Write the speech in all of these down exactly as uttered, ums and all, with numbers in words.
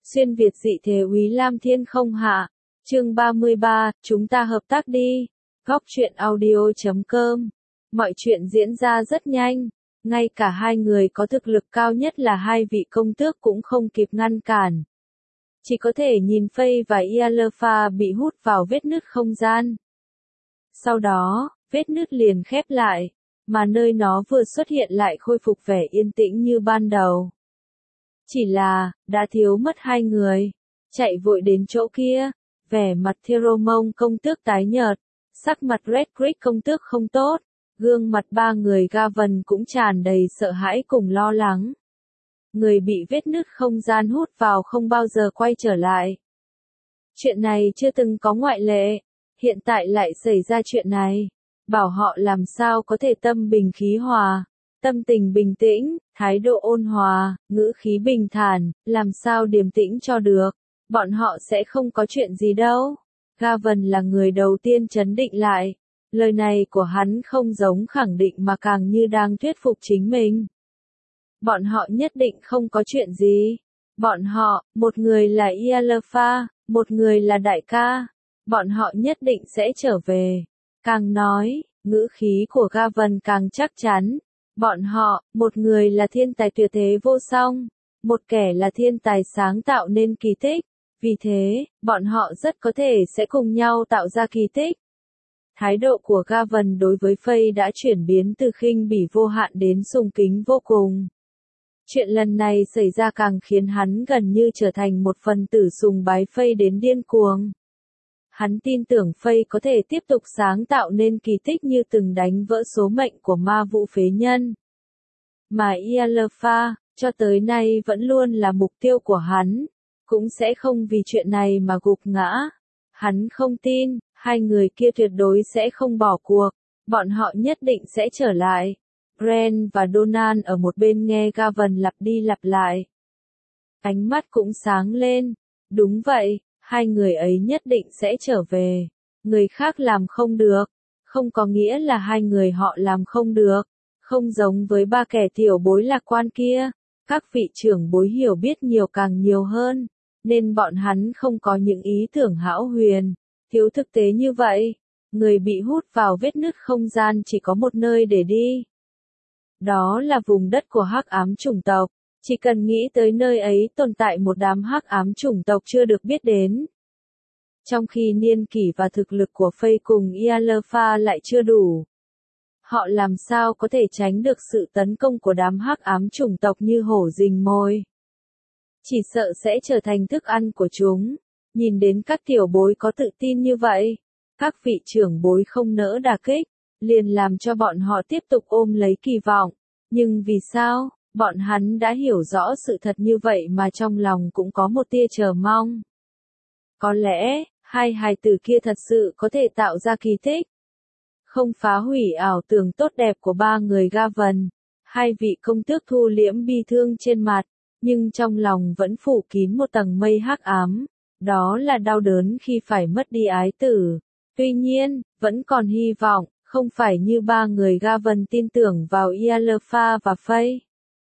Xuyên Việt dị thế Úy Lam Thiên không hạ. Chương ba mươi ba, chúng ta hợp tác đi. Góc truyện audio chấm com. Mọi chuyện diễn ra rất nhanh. Ngay cả hai người có thực lực cao nhất là hai vị công tước cũng không kịp ngăn cản. Chỉ có thể nhìn Faye và Ialfa bị hút vào vết nứt không gian. Sau đó, vết nứt liền khép lại, mà nơi nó vừa xuất hiện lại khôi phục vẻ yên tĩnh như ban đầu. Chỉ là, đã thiếu mất hai người. Chạy vội đến chỗ kia, vẻ mặt Theromong công tước tái nhợt, sắc mặt Red Creek công tước không tốt, gương mặt ba người Gavan cũng tràn đầy sợ hãi cùng lo lắng. Người bị vết nứt không gian hút vào không bao giờ quay trở lại. Chuyện này chưa từng có ngoại lệ, hiện tại lại xảy ra chuyện này. Bảo họ làm sao có thể tâm bình khí hòa, tâm tình bình tĩnh, thái độ ôn hòa, ngữ khí bình thản, làm sao điềm tĩnh cho được. Bọn họ sẽ không có chuyện gì đâu. Gavan là người đầu tiên trấn định lại. Lời này của hắn không giống khẳng định mà càng như đang thuyết phục chính mình. Bọn họ nhất định không có chuyện gì. Bọn họ, một người là Ialfa, một người là đại ca. Bọn họ nhất định sẽ trở về. Càng nói, ngữ khí của Gavan càng chắc chắn. Bọn họ, một người là thiên tài tuyệt thế vô song, một kẻ là thiên tài sáng tạo nên kỳ tích. Vì thế, bọn họ rất có thể sẽ cùng nhau tạo ra kỳ tích. Thái độ của Gavan đối với Faye đã chuyển biến từ khinh bỉ vô hạn đến sùng kính vô cùng. Chuyện lần này xảy ra càng khiến hắn gần như trở thành một phần tử sùng bái Faye đến điên cuồng. Hắn tin tưởng Faye có thể tiếp tục sáng tạo nên kỳ tích như từng đánh vỡ số mệnh của ma vụ phế nhân. Mà Ialfa, cho tới nay vẫn luôn là mục tiêu của hắn, cũng sẽ không vì chuyện này mà gục ngã. Hắn không tin, hai người kia tuyệt đối sẽ không bỏ cuộc, bọn họ nhất định sẽ trở lại. Brent và Donald ở một bên nghe Gavan lặp đi lặp lại. Ánh mắt cũng sáng lên, đúng vậy. Hai người ấy nhất định sẽ trở về. Người khác làm không được, không có nghĩa là hai người họ làm không được. Không giống với ba kẻ tiểu bối lạc quan kia. Các vị trưởng bối hiểu biết nhiều càng nhiều hơn, nên bọn hắn không có những ý tưởng hão huyền, thiếu thực tế như vậy. Người bị hút vào vết nứt không gian chỉ có một nơi để đi. Đó là vùng đất của hắc ám chủng tộc. Chỉ cần nghĩ tới nơi ấy tồn tại một đám hắc ám chủng tộc chưa được biết đến. Trong khi niên kỷ và thực lực của Faye cùng Ialfa lại chưa đủ. Họ làm sao có thể tránh được sự tấn công của đám hắc ám chủng tộc như hổ rình mồi. Chỉ sợ sẽ trở thành thức ăn của chúng. Nhìn đến các tiểu bối có tự tin như vậy, các vị trưởng bối không nỡ đả kích, liền làm cho bọn họ tiếp tục ôm lấy kỳ vọng. Nhưng vì sao? Bọn hắn đã hiểu rõ sự thật như vậy mà trong lòng cũng có một tia chờ mong. Có lẽ, hai hài tử kia thật sự có thể tạo ra kỳ tích. Không phá hủy ảo tưởng tốt đẹp của ba người Gavan. Hai vị công tước thu liễm bi thương trên mặt, nhưng trong lòng vẫn phủ kín một tầng mây hắc ám. Đó là đau đớn khi phải mất đi ái tử. Tuy nhiên, vẫn còn hy vọng, không phải như ba người Gavan tin tưởng vào Ialfa và Faye.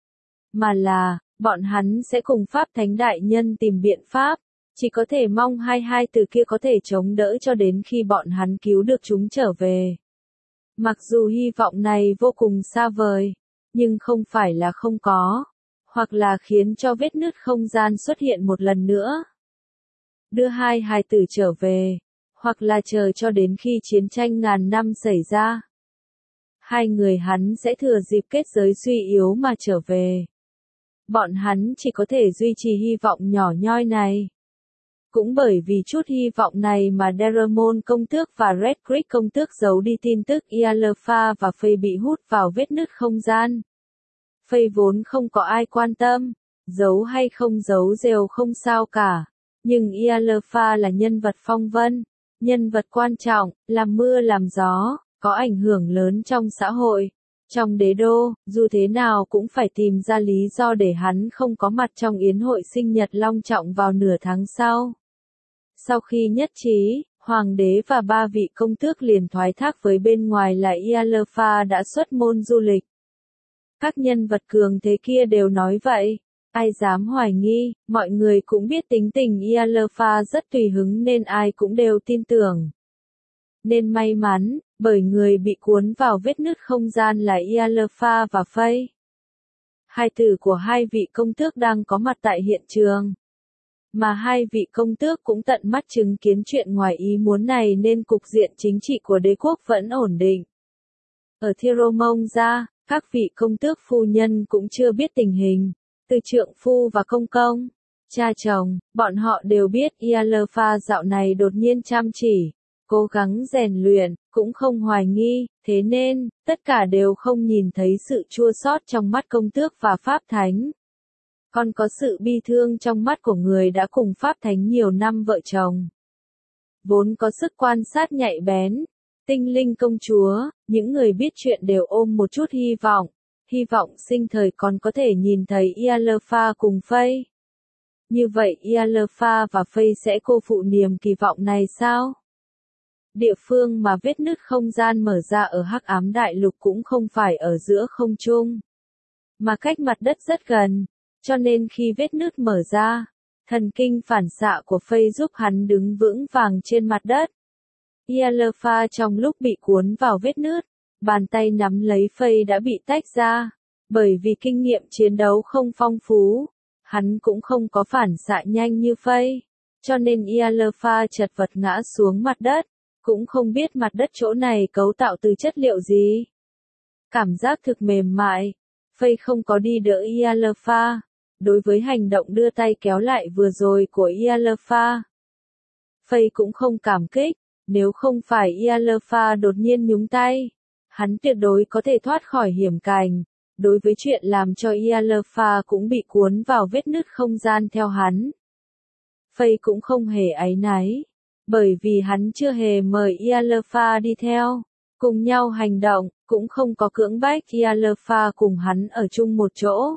Mà là, bọn hắn sẽ cùng Pháp Thánh Đại Nhân tìm biện pháp, chỉ có thể mong hai hai từ kia có thể chống đỡ cho đến khi bọn hắn cứu được chúng trở về. Mặc dù hy vọng này vô cùng xa vời, nhưng không phải là không có, hoặc là khiến cho vết nứt không gian xuất hiện một lần nữa. Đưa hai hài tử trở về, hoặc là chờ cho đến khi chiến tranh ngàn năm xảy ra. Hai người hắn sẽ thừa dịp kết giới suy yếu mà trở về. Bọn hắn chỉ có thể duy trì hy vọng nhỏ nhoi này. Cũng bởi vì chút hy vọng này mà Deramon công tước và Red Creek công tước giấu đi tin tức Ialfa và Faye bị hút vào vết nứt không gian. Faye vốn không có ai quan tâm, giấu hay không giấu đều không sao cả. Nhưng Ialfa là nhân vật phong vân, nhân vật quan trọng, làm mưa làm gió, có ảnh hưởng lớn trong xã hội. Trong đế đô, dù thế nào cũng phải tìm ra lý do để hắn không có mặt trong yến hội sinh nhật long trọng vào nửa tháng sau. Sau khi nhất trí, hoàng đế và ba vị công tước liền thoái thác với bên ngoài là Ialfa đã xuất môn du lịch. Các nhân vật cường thế kia đều nói vậy. Ai dám hoài nghi, mọi người cũng biết tính tình Ialfa rất tùy hứng nên ai cũng đều tin tưởng. Nên may mắn, bởi người bị cuốn vào vết nứt không gian là Ialfa và Faye. Hai tử của hai vị công tước đang có mặt tại hiện trường. Mà hai vị công tước cũng tận mắt chứng kiến chuyện ngoài ý muốn này nên cục diện chính trị của đế quốc vẫn ổn định. Ở Thiromong ra, các vị công tước phu nhân cũng chưa biết tình hình. Từ trượng phu và công công, cha chồng, bọn họ đều biết Ialfa dạo này đột nhiên chăm chỉ, cố gắng rèn luyện, cũng không hoài nghi, thế nên, tất cả đều không nhìn thấy sự chua xót trong mắt công tước và pháp thánh. Còn có sự bi thương trong mắt của người đã cùng pháp thánh nhiều năm vợ chồng. Vốn có sức quan sát nhạy bén, tinh linh công chúa, những người biết chuyện đều ôm một chút hy vọng. Hy vọng sinh thời còn có thể nhìn thấy Ialfa cùng Faye. Như vậy Ialfa và Faye sẽ cô phụ niềm kỳ vọng này sao? Địa phương mà vết nứt không gian mở ra ở Hắc Ám Đại Lục cũng không phải ở giữa không trung, mà cách mặt đất rất gần, cho nên khi vết nứt mở ra, thần kinh phản xạ của Faye giúp hắn đứng vững vàng trên mặt đất. Ialfa trong lúc bị cuốn vào vết nứt, bàn tay nắm lấy Faye đã bị tách ra, bởi vì kinh nghiệm chiến đấu không phong phú, hắn cũng không có phản xạ nhanh như Faye, cho nên Ialfa chật vật ngã xuống mặt đất, cũng không biết mặt đất chỗ này cấu tạo từ chất liệu gì. Cảm giác thực mềm mại, Faye không có đi đỡ Ialfa, đối với hành động đưa tay kéo lại vừa rồi của Ialfa. Faye cũng không cảm kích, nếu không phải Ialfa đột nhiên nhúng tay, hắn tuyệt đối có thể thoát khỏi hiểm cảnh. Đối với chuyện làm cho Ialfa cũng bị cuốn vào vết nứt không gian theo hắn, Faye cũng không hề áy náy, bởi vì hắn chưa hề mời Ialfa đi theo, cùng nhau hành động, cũng không có cưỡng bách Ialfa cùng hắn ở chung một chỗ.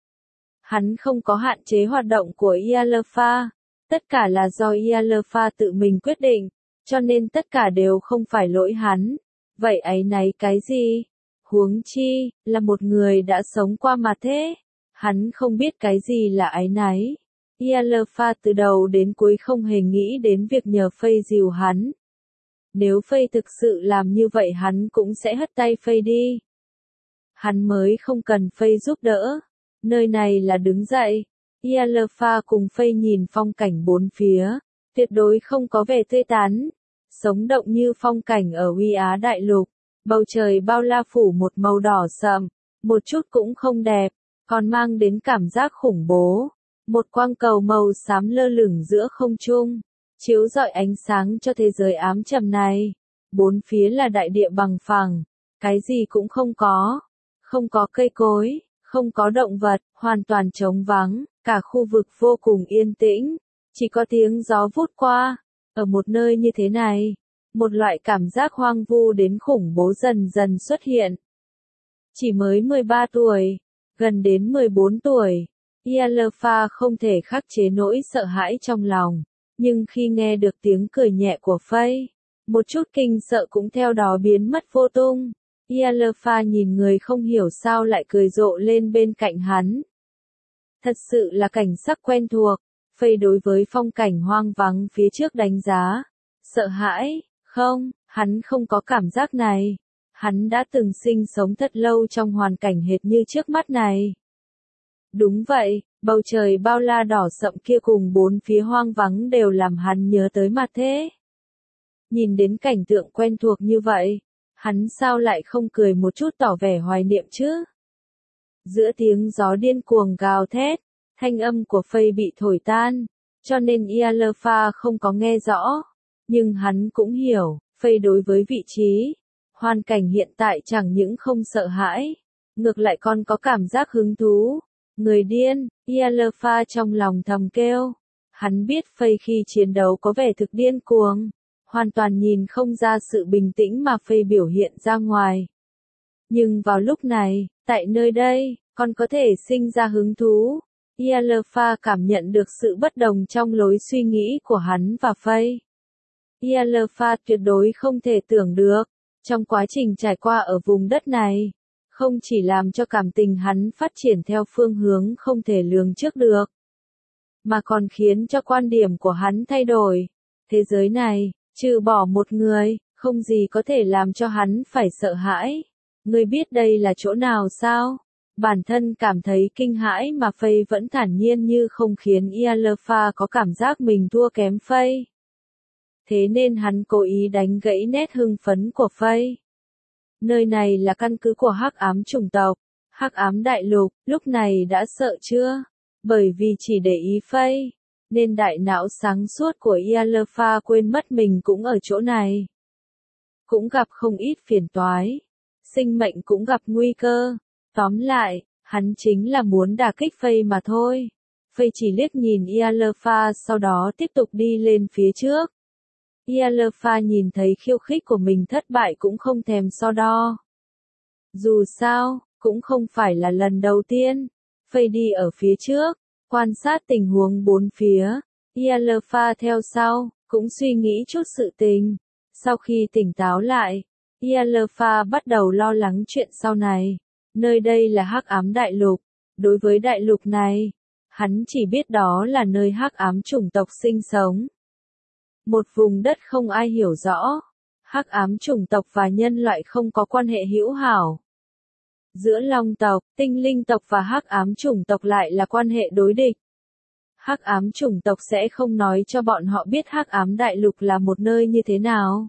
Hắn không có hạn chế hoạt động của Ialfa, tất cả là do Ialfa tự mình quyết định, cho nên tất cả đều không phải lỗi hắn. Vậy áy náy cái gì? Huống chi, là một người đã sống qua mà thế. Hắn không biết cái gì là áy náy. Ialfa từ đầu đến cuối không hề nghĩ đến việc nhờ Faye dìu hắn. Nếu Faye thực sự làm như vậy hắn cũng sẽ hất tay Faye đi. Hắn mới không cần Faye giúp đỡ. Nơi này là đứng dậy. Ialfa cùng Faye nhìn phong cảnh bốn phía, tuyệt đối không có vẻ tươi tắn, sống động như phong cảnh ở Uy Á Đại Lục. Bầu trời bao la phủ một màu đỏ sậm, một chút cũng không đẹp, còn mang đến cảm giác khủng bố. Một quang cầu màu xám lơ lửng giữa không trung, chiếu rọi ánh sáng cho thế giới ám trầm này. Bốn phía là đại địa bằng phẳng, cái gì cũng không có, không có cây cối, không có động vật, hoàn toàn trống vắng, cả khu vực vô cùng yên tĩnh, chỉ có tiếng gió vút qua. Ở một nơi như thế này, một loại cảm giác hoang vu đến khủng bố dần dần xuất hiện. Chỉ mới mười ba tuổi, gần đến mười bốn tuổi, Ialfa không thể khắc chế nỗi sợ hãi trong lòng, nhưng khi nghe được tiếng cười nhẹ của Faye, một chút kinh sợ cũng theo đó biến mất vô tung. Ialfa nhìn người không hiểu sao lại cười rộ lên bên cạnh hắn. Thật sự là cảnh sắc quen thuộc. Faye đối với phong cảnh hoang vắng phía trước đánh giá. Sợ hãi, không, hắn không có cảm giác này. Hắn đã từng sinh sống thật lâu trong hoàn cảnh hệt như trước mắt này. Đúng vậy, bầu trời bao la đỏ sậm kia cùng bốn phía hoang vắng đều làm hắn nhớ tới mặt thế. Nhìn đến cảnh tượng quen thuộc như vậy, hắn sao lại không cười một chút tỏ vẻ hoài niệm chứ? Giữa tiếng gió điên cuồng gào thét, thanh âm của Faye bị thổi tan, cho nên Ialfa không có nghe rõ. Nhưng hắn cũng hiểu, Faye đối với vị trí, hoàn cảnh hiện tại chẳng những không sợ hãi, ngược lại còn có cảm giác hứng thú. Người điên, Ialfa trong lòng thầm kêu. Hắn biết Faye khi chiến đấu có vẻ thực điên cuồng, hoàn toàn nhìn không ra sự bình tĩnh mà Faye biểu hiện ra ngoài. Nhưng vào lúc này, tại nơi đây, còn có thể sinh ra hứng thú. Ialfa cảm nhận được sự bất đồng trong lối suy nghĩ của hắn và Faye. Ialfa tuyệt đối không thể tưởng được, trong quá trình trải qua ở vùng đất này, không chỉ làm cho cảm tình hắn phát triển theo phương hướng không thể lường trước được, mà còn khiến cho quan điểm của hắn thay đổi. Thế giới này, trừ bỏ một người, không gì có thể làm cho hắn phải sợ hãi. Ngươi biết đây là chỗ nào sao? Bản thân cảm thấy kinh hãi mà Faye vẫn thản nhiên như không, khiến Ialfa có cảm giác mình thua kém Faye. Thế nên hắn cố ý đánh gãy nét hưng phấn của Faye. Nơi này là căn cứ của hắc ám chủng tộc, hắc ám đại lục, lúc này đã sợ chưa? Bởi vì chỉ để ý Faye, nên đại não sáng suốt của Ialfa quên mất mình cũng ở chỗ này. Cũng gặp không ít phiền toái, sinh mệnh cũng gặp nguy cơ. Tóm lại, hắn chính là muốn đả kích Faye mà thôi. Faye chỉ liếc nhìn Ialfa sau đó tiếp tục đi lên phía trước. Ialfa nhìn thấy khiêu khích của mình thất bại cũng không thèm so đo. Dù sao, cũng không phải là lần đầu tiên. Faye đi ở phía trước, quan sát tình huống bốn phía. Ialfa theo sau, cũng suy nghĩ chút sự tình. Sau khi tỉnh táo lại, Ialfa bắt đầu lo lắng chuyện sau này. Nơi đây là hắc ám đại lục. Đối với đại lục này, hắn chỉ biết đó là nơi hắc ám chủng tộc sinh sống. Một vùng đất không ai hiểu rõ. Hắc ám chủng tộc và nhân loại không có quan hệ hữu hảo. Giữa long tộc, tinh linh tộc và hắc ám chủng tộc lại là quan hệ đối địch. Hắc ám chủng tộc sẽ không nói cho bọn họ biết hắc ám đại lục là một nơi như thế nào.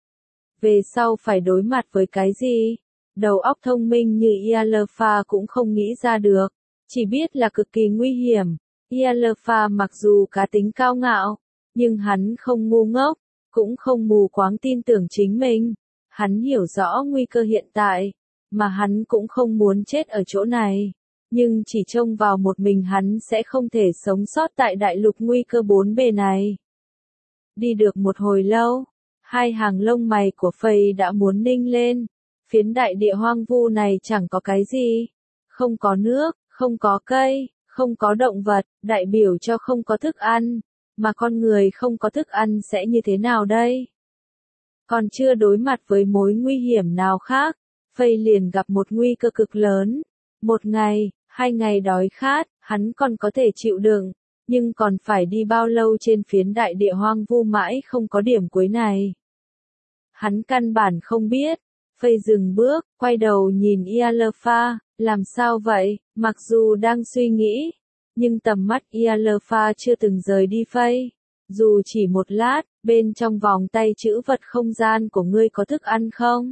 Về sau phải đối mặt với cái gì? Đầu óc thông minh như Ialfa cũng không nghĩ ra được, chỉ biết là cực kỳ nguy hiểm. Ialfa mặc dù cá tính cao ngạo, nhưng hắn không ngu ngốc, cũng không mù quáng tin tưởng chính mình. Hắn hiểu rõ nguy cơ hiện tại, mà hắn cũng không muốn chết ở chỗ này. Nhưng chỉ trông vào một mình hắn sẽ không thể sống sót tại đại lục nguy cơ bốn bề này. Đi được một hồi lâu, hai hàng lông mày của Faye đã muốn ninh lên. Phiến đại địa hoang vu này chẳng có cái gì. Không có nước, không có cây, không có động vật, đại biểu cho không có thức ăn. Mà con người không có thức ăn sẽ như thế nào đây? Còn chưa đối mặt với mối nguy hiểm nào khác, Faye liền gặp một nguy cơ cực lớn. Một ngày, hai ngày đói khát, hắn còn có thể chịu đựng, nhưng còn phải đi bao lâu trên phiến đại địa hoang vu mãi không có điểm cuối này. Hắn căn bản không biết. Faye dừng bước, quay đầu nhìn Ialfa, làm sao vậy? Mặc dù đang suy nghĩ, nhưng tầm mắt Ialfa chưa từng rời đi Faye. Dù chỉ một lát, bên trong vòng tay trữ vật không gian của ngươi có thức ăn không?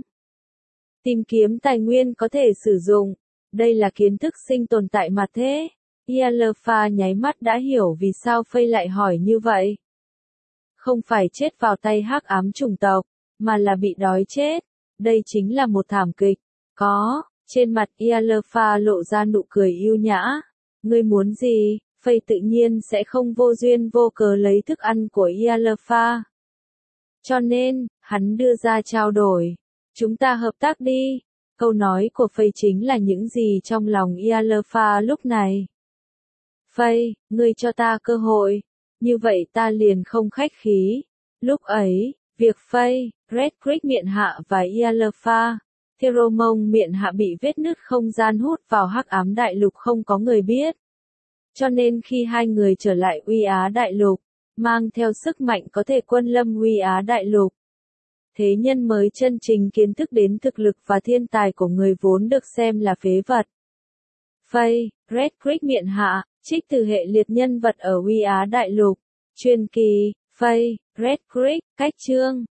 Tìm kiếm tài nguyên có thể sử dụng. Đây là kiến thức sinh tồn tại mà thế. Ialfa nháy mắt đã hiểu vì sao Faye lại hỏi như vậy. Không phải chết vào tay hắc ám chủng tộc, mà là bị đói chết. Đây chính là một thảm kịch. Có, trên mặt Ialfa lộ ra nụ cười yêu nhã. Ngươi muốn gì? Faye tự nhiên sẽ không vô duyên vô cớ lấy thức ăn của Ialfa. Cho nên, hắn đưa ra trao đổi. Chúng ta hợp tác đi. Câu nói của Faye chính là những gì trong lòng Ialfa lúc này. Faye, ngươi cho ta cơ hội. Như vậy ta liền không khách khí. Lúc ấy, việc Faye, Red Creek miệng hạ và Ialfa, Pheromone miệng hạ bị vết nứt không gian hút vào hắc ám đại lục không có người biết. Cho nên khi hai người trở lại Uy Á đại lục, mang theo sức mạnh có thể quân lâm Uy Á đại lục. Thế nhân mới chân chính kiến thức đến thực lực và thiên tài của người vốn được xem là phế vật. Faye, Red Creek miệng hạ, trích từ hệ liệt nhân vật ở Uy Á đại lục. Truyền kỳ, Faye, Red Creek, cách chương.